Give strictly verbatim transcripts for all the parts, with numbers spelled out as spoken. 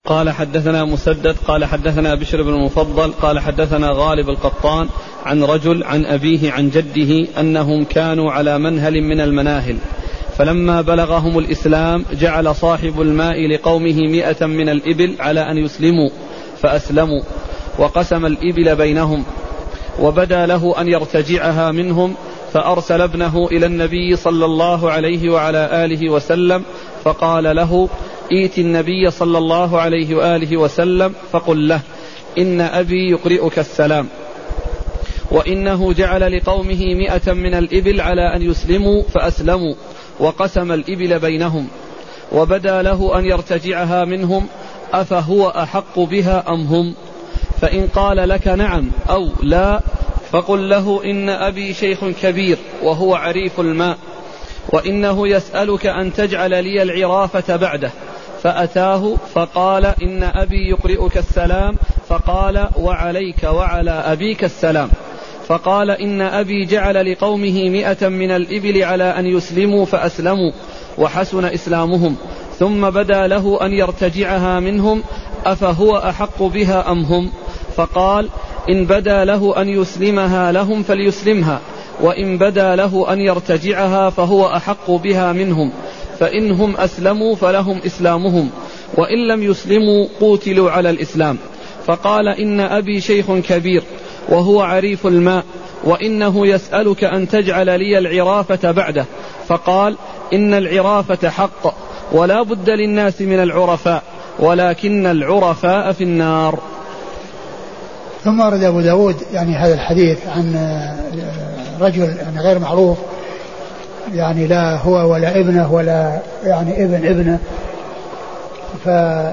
قال حدثنا مسدد قال حدثنا بشر بن المفضل قال حدثنا غالب القطان عن رجل عن أبيه عن جده أنهم كانوا على منهل من المناهل، فلما بلغهم الإسلام جعل صاحب الماء لقومه مئة من الإبل على أن يسلموا فأسلموا، وقسم الإبل بينهم، وبدا له أن يرتجعها منهم، فأرسل ابنه إلى النبي صلى الله عليه وعلى آله وسلم فقال له: ائت النبي صلى الله عليه وآله وسلم فقل له: إن أبي يقرئك السلام، وإنه جعل لقومه مئة من الإبل على أن يسلموا فأسلموا، وقسم الإبل بينهم، وبدا له أن يرتجعها منهم، أفهو أحق بها أم هم؟ فإن قال لك نعم أو لا فقل له: إن أبي شيخ كبير وهو عريف الماء، وإنه يسألك أن تجعل لي العرافة بعده. فأتاه فقال: إن أبي يقرئك السلام. فقال: وعليك وعلى أبيك السلام. فقال: إن أبي جعل لقومه مئة من الإبل على أن يسلموا فأسلموا، وحسن إسلامهم، ثم بدا له أن يرتجعها منهم، أفهو أحق بها أم هم؟ فقال: إن بدا له أن يسلمها لهم فليسلمها، وإن بدا له أن يرتجعها فهو أحق بها منهم، فإنهم أسلموا فلهم إسلامهم، وإن لم يسلموا قوتلوا على الإسلام. فقال: إن أبي شيخ كبير وهو عريف الماء، وإنه يسألك أن تجعل لي العرافة بعده. فقال: إن العرافة حق، ولا بد للناس من العرفاء، ولكن العرفاء في النار. ثم ورد أبو داود يعني هذا الحديث عن رجل يعني غير معروف، يعني لا هو ولا ابنه ولا يعني ابن ابنه، ف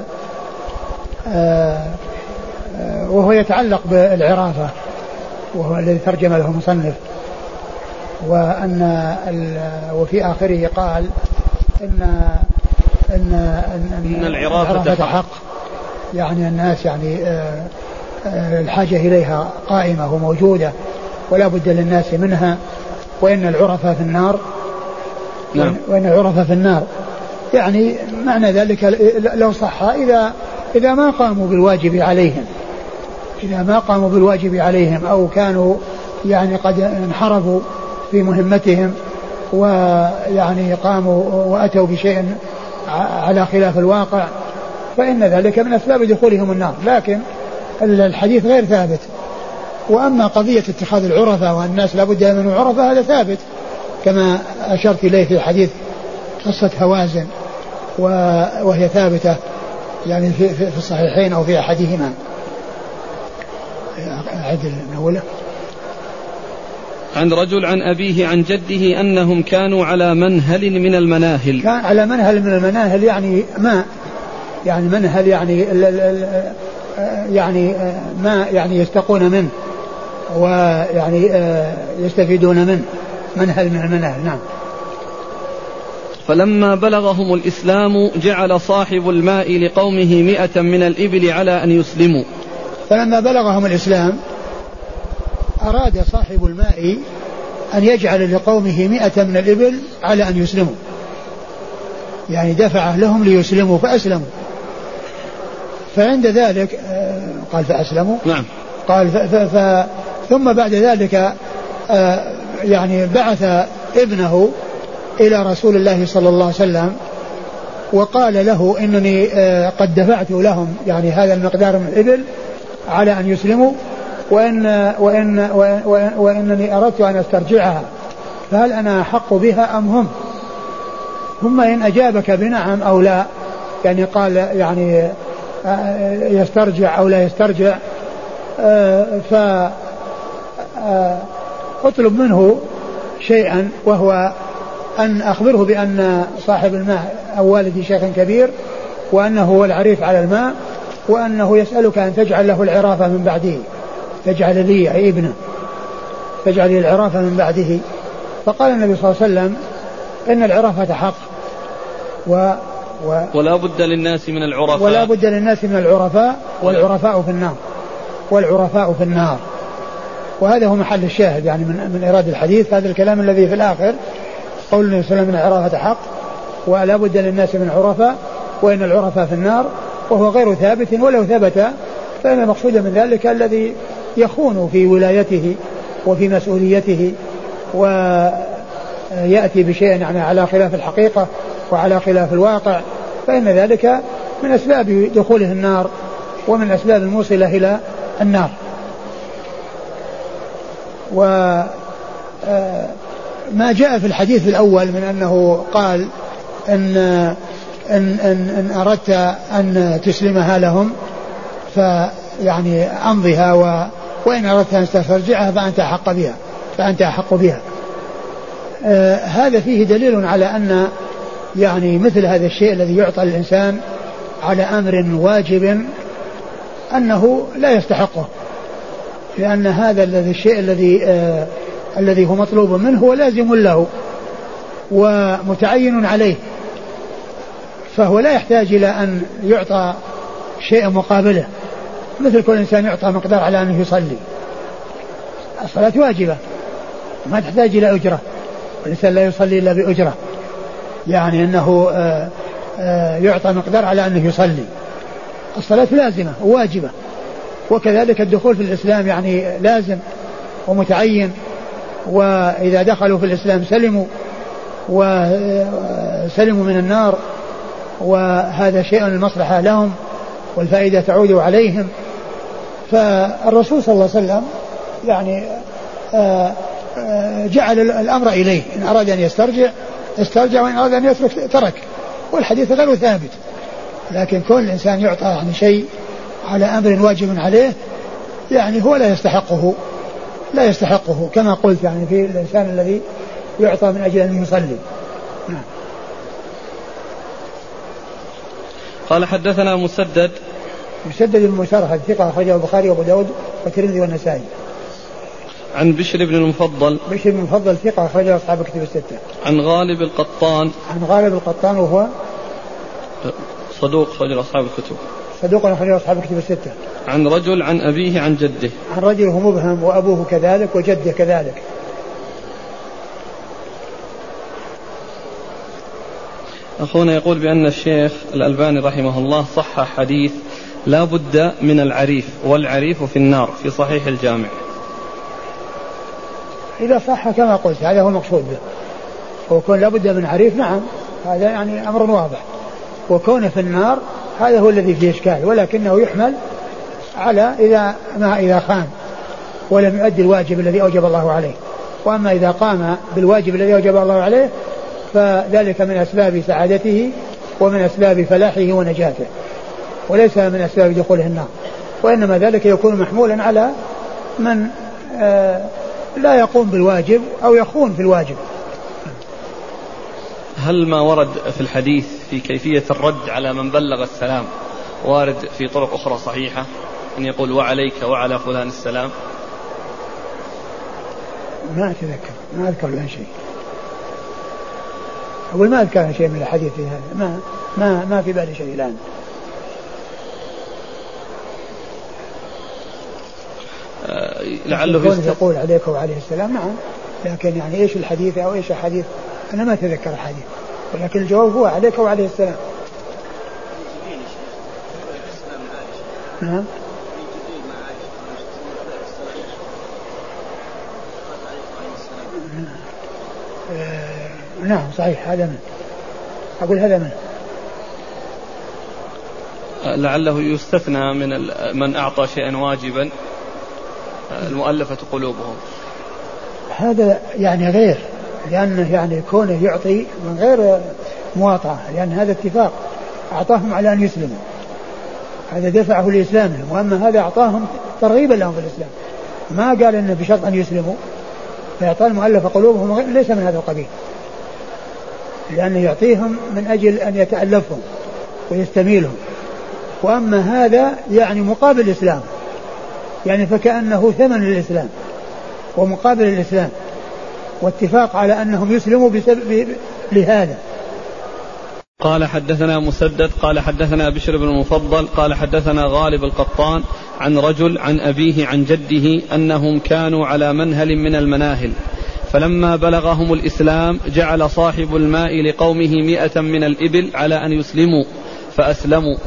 وهو يتعلق بالعرافة، وهو الذي ترجم له المصنف، وأن وفي آخره قال إن إن إن, إن العرافة حق، يعني الناس يعني الحاجة إليها قائمة وموجودة ولا بد للناس منها، وإن العرفة في النار. نعم. وإن العرفة في النار يعني معنى ذلك لو صح إذا إذا ما قاموا بالواجب عليهم، إذا ما قاموا بالواجب عليهم أو كانوا يعني قد انحرفوا في مهمتهم ويعني قاموا وأتوا بشيء على خلاف الواقع، فإن ذلك من أسباب دخولهم النار، لكن الحديث غير ثابت. وأما قضية اتخاذ العرفة والناس لابد من عرفة هذا ثابت، كما أشرت إليه في حديث قصة هوازن، وهي ثابتة يعني في, في الصحيحين أو في أحدهما. عدل من أوله. عن رجل عن أبيه عن جده أنهم كانوا على منهل من المناهل. كان على منهل من المناهل يعني ماء، يعني منهل يعني ال ال ال يعني ماء يعني يستقون منه ويعني يستفيدون منه، منهل من المناهل. نعم. فلما بلغهم الإسلام جعل صاحب الماء لقومه مئة من الإبل على أن يسلموا. فلما بلغهم الإسلام أراد صاحب الماء أن يجعل لقومه مئة من الإبل على أن يسلموا، يعني دفع لهم ليسلموا فأسلموا. فعند ذلك قال فأسلموا. نعم. قال ف ف ف ثم بعد ذلك يعني بعث ابنه إلى رسول الله صلى الله عليه وسلم وقال له إنني قد دفعت لهم يعني هذا المقدار من الإبل على أن يسلموا، وإن وإن وإن وإنني أردت أن أسترجعها، فهل أنا أحق بها أم هم؟ ثم إن أجابك بنعم أو لا، يعني قال يعني يسترجع أو لا يسترجع، فأطلب منه شيئا، وهو أن أخبره بأن صاحب الماء أو والدي شيخ كبير، وأنه هو العريف على الماء، وأنه يسألك أن تجعل له العرافة من بعده، تجعل لي أي ابنه تجعل لي العرافة من بعده. فقال النبي صلى الله عليه وسلم إن العرافة حق، و و ولا بد للناس من العرفاء ولا بد للناس من العرفاء والعرفاء في النار والعرفاء في النار. وهذا هو محل الشاهد يعني من, من إرادة الحديث، هذا الكلام الذي في الآخر، قول النبي صلى الله عليه وسلم إن العرافة حق ولا بد للناس من عرفاء وإن العرفاء في النار. وهو غير ثابت، ولو ثبت فإن المقصود من ذلك الذي يخون في ولايته وفي مسؤوليته ويأتي بشيء يعني على خلاف الحقيقة وعلى خلاف الواقع، فإن ذلك من أسباب دخوله النار ومن الأسباب الموصلة إلى النار. وما جاء في الحديث الأول من أنه قال إن, إن, إن, إن أردت أن تسلمها لهم فيعني أمضها، و وإن أردت أن تسترجعها فأنت أحق بها فأنت أحق بها. آه هذا فيه دليل على أن يعني مثل هذا الشيء الذي يعطى الإنسان على أمر واجب أنه لا يستحقه، لأن هذا الذي الشيء الذي آه الذي هو مطلوب منه هو لازم له ومتعين عليه، فهو لا يحتاج إلى أن يعطى شيء مقابله، مثل كل إنسان يعطى مقدار على أنه يصلي. الصلاة واجبة ما تحتاج إلى أجرة، والإنسان لا يصلي إلا بأجرة، يعني أنه آآ آآ يعطى مقدار على أنه يصلي. الصلاة لازمة وواجبة، وكذلك الدخول في الإسلام يعني لازم ومتعين، وإذا دخلوا في الإسلام سلموا وسلموا من النار، وهذا شيء المصلحة لهم والفائدة تعود عليهم. فالرسول صلى الله عليه وسلم يعني آآ آآ جعل الأمر إليه، إن أراد أن يسترجع استرجع، وإن أراد أن يترك ترك، والحديث غير ثابت. لكن كل الإنسان يعطى يعني شيء على أمر واجب عليه يعني هو لا يستحقه لا يستحقه كما قلت، يعني في الإنسان الذي يعطى من أجل أن يصلي. نعم. قال حدثنا مسدد مسدد بن مسرهد ثقة أخرجه البخاري وأبو داود والترمذي والنسائي. عن بشر بن المفضل بشر بن المفضل ثقة أخرجه أصحاب الكتب الستة. عن غالب القطان عن غالب القطان وهو صدوق أخرجه أصحاب الكتب صدوق أخرجه أصحاب الكتب الستة. عن رجل عن أبيه عن جده. عن رجل هو مبهم وأبوه كذلك وجده كذلك. أخونا يقول بأن الشيخ الألباني رحمه الله صح حديث لا بد من العريف والعريف في النار في صحيح الجامع. إذا صح كما قلت هذا هو المقصود به، وكون لا بد من عريف نعم هذا يعني أمر واضح، وكونه في النار هذا هو الذي فيه إشكال، ولكنه يحمل على إذا ما إذا خان ولم يؤدي الواجب الذي أوجب الله عليه. وأما إذا قام بالواجب الذي أوجب الله عليه فذلك من أسباب سعادته ومن أسباب فلاحه ونجاته، وليس من أسباب دخوله النار، وإنما ذلك يكون محمولا على من آه لا يقوم بالواجب أو يخون في الواجب. هل ما ورد في الحديث في كيفية الرد على من بلغ السلام وارد في طرق أخرى صحيحة أن يقول وعليك وعلى فلان السلام؟ ما أتذكر ما أذكر لها شيء، أقول ما أذكر شيء من الحديث في هذا، ما ما ما في بالي شيء الآن. أه لعله يست... يقول عليك وعليه السلام نعم، لكن يعني إيش الحديث أو إيش الحديث أنا ما أتذكر الحديث، ولكن الجواب هو عليك وعليه السلام. نعم آه نعم صحيح هذا من أقول هذا من لعله يستثنى من من أعطى شيئا واجبا المؤلفة قلوبهم، هذا يعني غير، لأنه يعني كونه يعطي من غير مواطعة، لأن هذا اتفاق أعطاهم على أن يسلموا، هذا دفعه لإسلامهم، وأما هذا أعطاهم ترغيبا لهم في الإسلام، ما قال إنه بشرط أن يسلموا، فإعطاء المؤلفة قلوبهم ليس من هذا القبيل، لأنه يعطيهم من أجل أن يتألفهم ويستميلهم، وأما هذا يعني مقابل الإسلام، يعني فكأنه ثمن للإسلام ومقابل الإسلام، واتفاق على أنهم يسلموا بسبب لهذا. قال حدثنا مسدد قال حدثنا بشر بن المفضل قال حدثنا غالب القطان عن رجل عن أبيه عن جده أنهم كانوا على منهل من المناهل، فلما بلغهم الإسلام جعل صاحب الماء لقومه مئة من الإبل على أن يسلموا فأسلموا،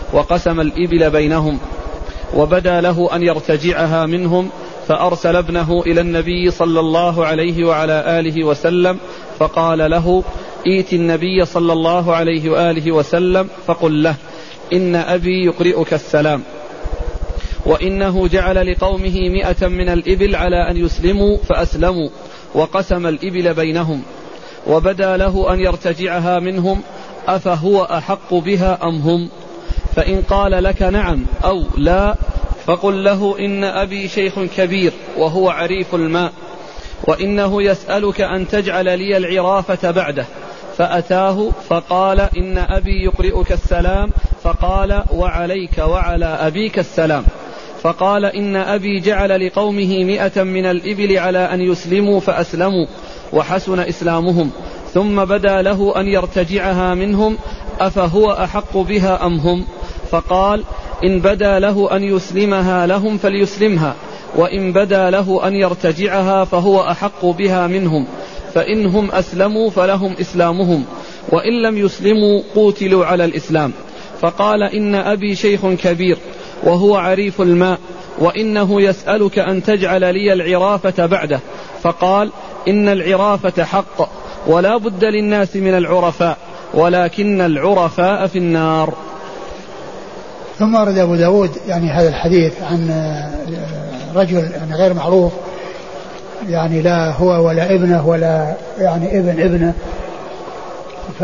وقسم الإبل بينهم، وبدا له أن يرتجعها منهم، فأرسل ابنه إلى النبي صلى الله عليه وعلى آله وسلم فقال له: ائت النبي صلى الله عليه وآله وسلم فقل له: إن أبي يقرئك السلام، وإنه جعل لقومه مئة من الإبل على أن يسلموا فأسلموا، وقسم الإبل بينهم، وبدا له أن يرتجعها منهم، أفهو أحق بها أم هم؟ فإن قال لك نعم أو لا فقل له: إن أبي شيخ كبير وهو عريف الماء، وإنه يسألك أن تجعل لي العرافة بعده. فأتاه فقال: إن أبي يقرئك السلام. فقال: وعليك وعلى أبيك السلام. فقال: إن أبي جعل لقومه مئة من الإبل على أن يسلموا فأسلموا، وحسن إسلامهم. ثم بدا له أن يرتجعها منهم، أفهو أحق بها أم هم؟ فقال: إن بدا له أن يسلمها لهم فليسلمها، وإن بدا له أن يرتجعها فهو أحق بها منهم، فإنهم أسلموا فلهم إسلامهم، وإن لم يسلموا قوتلوا على الإسلام. فقال: إن أبي شيخ كبير وهو عريف الماء، وإنه يسألك أن تجعل لي العرافة بعده. فقال: إن العرافة حق، ولا بد للناس من العرفاء، ولكن العرفاء في النار. ثم ورد أبو داود يعني هذا الحديث عن رجل يعني غير معروف، يعني لا هو ولا ابنه ولا يعني ابن ابنه، ف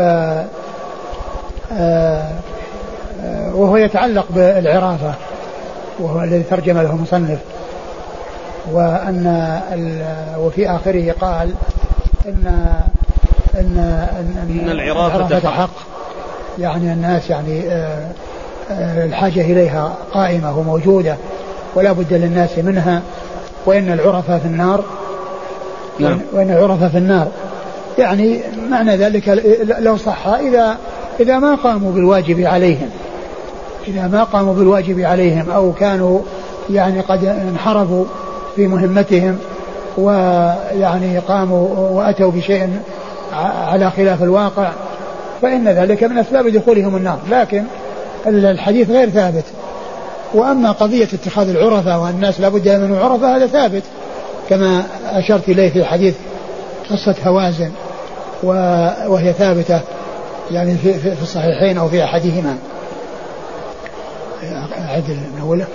وهو يتعلق بالعرافة، وهو الذي ترجم له المصنف. وأن وفي آخره قال إن إن إن, إن العرافة حق، يعني الناس يعني الحاجة إليها قائمة وموجودة ولا بد للناس منها، وإن العرفة في النار. نعم. وإن العرفة في النار يعني معنى ذلك لو صح إذا إذا ما قاموا بالواجب عليهم، إذا ما قاموا بالواجب عليهم أو كانوا يعني قد انحرفوا في مهمتهم ويعني قاموا وأتوا بشيء على خلاف الواقع، فإن ذلك من أسباب دخولهم النار. لكن الحديث غير ثابت. وأما قضية اتخاذ العرفة والناس لابد من عرفة هذا ثابت، كما أشرت إليه في حديث قصة هوازن، وهي ثابتة يعني في, في الصحيحين أو في أحدهما. عدل من أوله.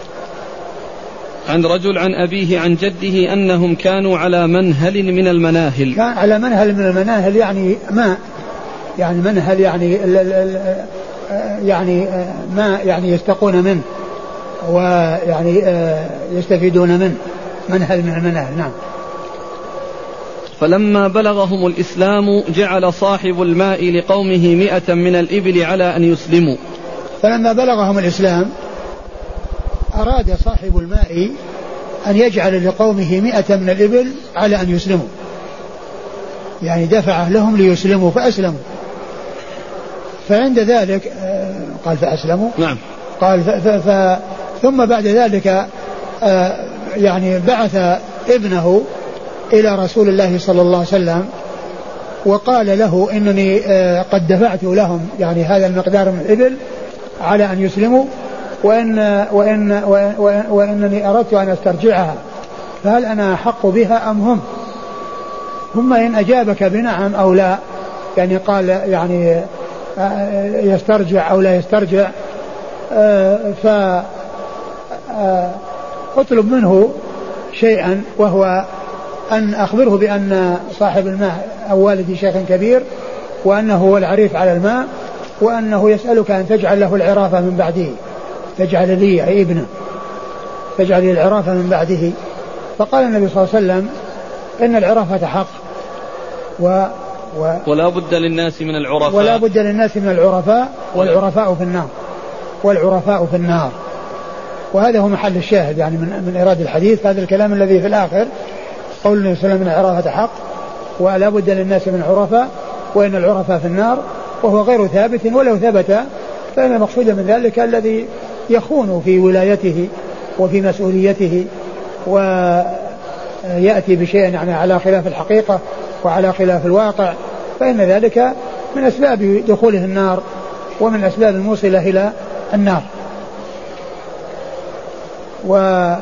عن رجل عن أبيه عن جده أنهم كانوا على منهل من المناهل. كان على منهل من المناهل يعني ماء، يعني منهل يعني ال ال ال يعني ماء يعني يستقون منه ويعني يستفيدون منه، منهل من المناهل. نعم. فلما بلغهم الإسلام جعل صاحب الماء لقومه مئة من الإبل على أن يسلموا. فلما بلغهم الإسلام أراد صاحب الماء أن يجعل لقومه مئة من الإبل على أن يسلموا، يعني دفع لهم ليسلموا فأسلموا. فعند ذلك قال فأسلموا. نعم. قال ف ف ف ثم بعد ذلك يعني بعث ابنه إلى رسول الله صلى الله عليه وسلم وقال له إنني قد دفعت لهم يعني هذا المقدار من الإبل على أن يسلموا، وإن وإن وإن وإنني أردت أن أسترجعها، فهل أنا أحق بها أم هم؟ ثم إن أجابك بنعم أو لا، يعني قال يعني يسترجع أو لا يسترجع، فأطلب منه شيئا، وهو أن أخبره بأن صاحب الماء أو والدي شيخ كبير، وأنه هو العريف على الماء، وأنه يسألك أن تجعل له العرافة من بعده، تجعل لي أي ابنه تجعل لي العرافة من بعده. فقال النبي صلى الله عليه وسلم إن العرافة حق، و و ولا بد للناس من العرفاء ولا بد للناس من العرفاء والعرفاء في النار والعرفاء في النار. وهذا هو محل الشاهد يعني من من إيراد الحديث، هذا الكلام الذي في الآخر، قول النبي صلى الله عليه وسلم إن العرافة حق ولا بد للناس من عرفاء وإن العرفاء في النار، وهو غير ثابت، ولو ثبت فإن المقصود من ذلك الذي يخون في ولايته وفي مسؤوليته ويأتي بشيء يعني على خلاف الحقيقة وعلى خلاف الواقع، فإن ذلك من أسباب دخوله النار ومن أسباب الموصلة إلى النار. وما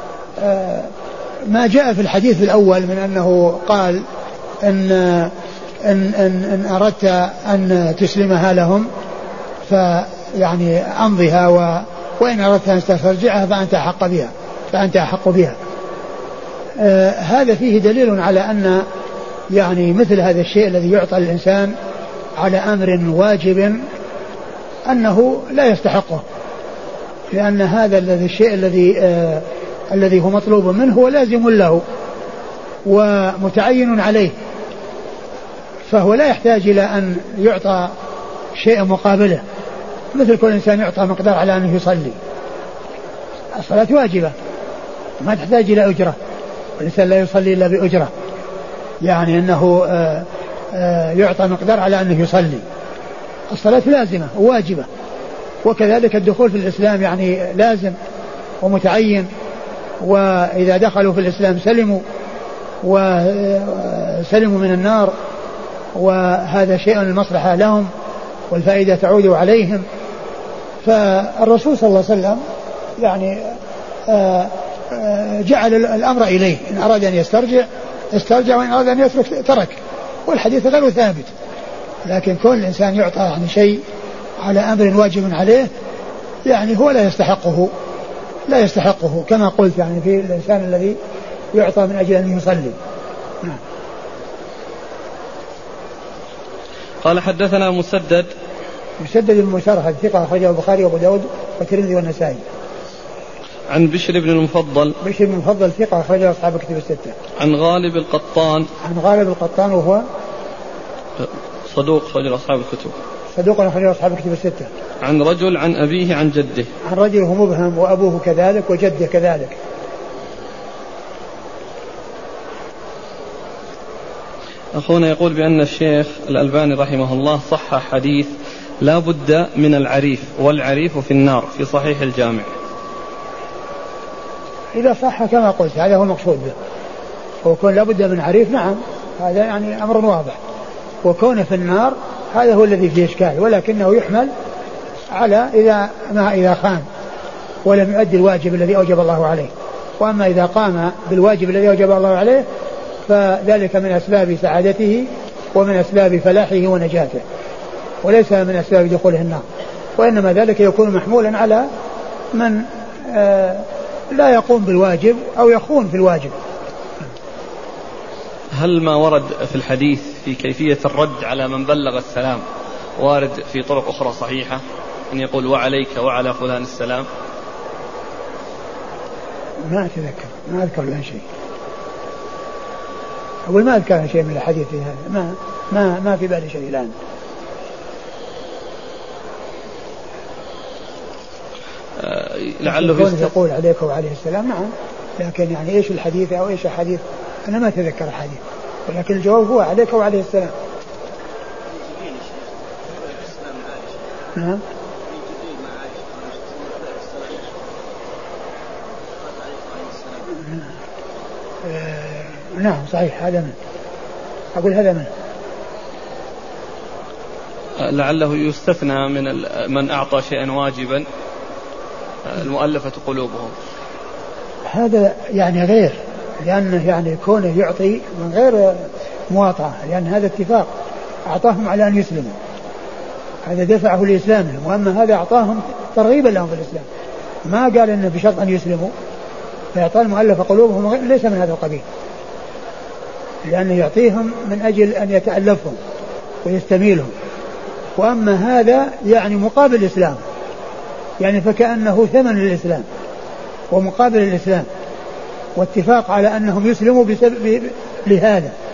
جاء في الحديث الأول من أنه قال إن, إن, إن, إن أردت أن تسلمها لهم فيعني أمضها، وإن أردت أن تسترجعها فأنت أحق بها فأنت أحق بها. آه هذا فيه دليل على أن يعني مثل هذا الشيء الذي يعطى الإنسان على أمر واجب أنه لا يستحقه، لأن هذا الذي الشيء الذي آه الذي هو مطلوب منه هو لازم له ومتعين عليه، فهو لا يحتاج إلى أن يعطى شيء مقابله. مثل كل إنسان يعطى مقدار على أنه يصلي، الصلاة واجبة ما تحتاج إلى أجرة، والإنسان لا يصلي إلا بأجرة، يعني أنه آآ آآ يعطى مقدار على أنه يصلي. الصلاة لازمة وواجبة، وكذلك الدخول في الإسلام يعني لازم ومتعين، وإذا دخلوا في الإسلام سلموا وسلموا من النار، وهذا شيء المصلحة لهم والفائدة تعود عليهم. فالرسول صلى الله عليه وسلم يعني آآ آآ جعل الأمر إليه، إن أراد أن يسترجع استرجع، وإن أراد أن يترك ترك، والحديث غير ثابت. لكن كل الإنسان يعطى يعني شيء على أمر واجب عليه يعني هو لا يستحقه لا يستحقه كما قلت يعني في الإنسان الذي يعطى من أجل أن يصلي. نعم. قال حدثنا مسدد مسدد بن مسرهد ثقة أخرجه البخاري وأبو داود والترمذي والنسائي. عن بشر بن المفضل بشر بن المفضل ثقة أخرجه أصحاب الكتب الستة. عن غالب القطان عن غالب القطان وهو صدوق أخرجه أصحاب الكتب صدوق أخرجه أصحاب الكتب الستة. عن رجل عن أبيه عن جده. عن رجل هو مبهم وأبوه كذلك وجده كذلك. أخونا يقول بأن الشيخ الألباني رحمه الله صح حديث لا بد من العريف والعريف في النار في صحيح الجامع. إذا صح كما قلت هذا هو المقصود به، وكون لا بد من عريف نعم هذا يعني أمر واضح، وكونه في النار هذا هو الذي فيه إشكال، ولكنه يحمل على إذا ما إذا خان ولم يؤدي الواجب الذي أوجب الله عليه. وأما إذا قام بالواجب الذي أوجب الله عليه فذلك من أسباب سعادته ومن أسباب فلاحه ونجاته، وليس من أسباب دخوله النار، وإنما ذلك يكون محمولا على من آه لا يقوم بالواجب أو يخون في الواجب. هل ما ورد في الحديث في كيفية الرد على من بلغ السلام وارد في طرق أخرى صحيحة أن يقول وعليك وعلى فلان السلام؟ ما أتذكر ما أذكر لها شيء، أقول ما أذكر شيء من الحديث هذا، ما ما ما في بالي شيء الآن. أه لعله يست... يقول عليك وعليه السلام نعم، لكن يعني إيش الحديث أو إيش الحديث أنا ما أتذكر الحديث، ولكن الجواب هو عليك وعليه السلام. نعم آه نعم صحيح هذا من أقول هذا من لعله يستثنى من من أعطى شيئا واجبا المؤلفة قلوبهم، هذا يعني غير، لأنه يعني كونه يعطي من غير مواطعة، لأن هذا اتفاق أعطاهم على أن يسلموا، هذا دفعه لإسلامهم، وأما هذا أعطاهم ترغيبا لهم في الإسلام، ما قال إنه بشرط أن يسلموا، فإعطاء المؤلفة قلوبهم ليس من هذا القبيل، لأنه يعطيهم من أجل أن يتألفهم ويستميلهم، وأما هذا يعني مقابل الإسلام، يعني فكأنه ثمن للإسلام ومقابل الإسلام، واتفاق على أنهم يسلموا بسبب لهذا،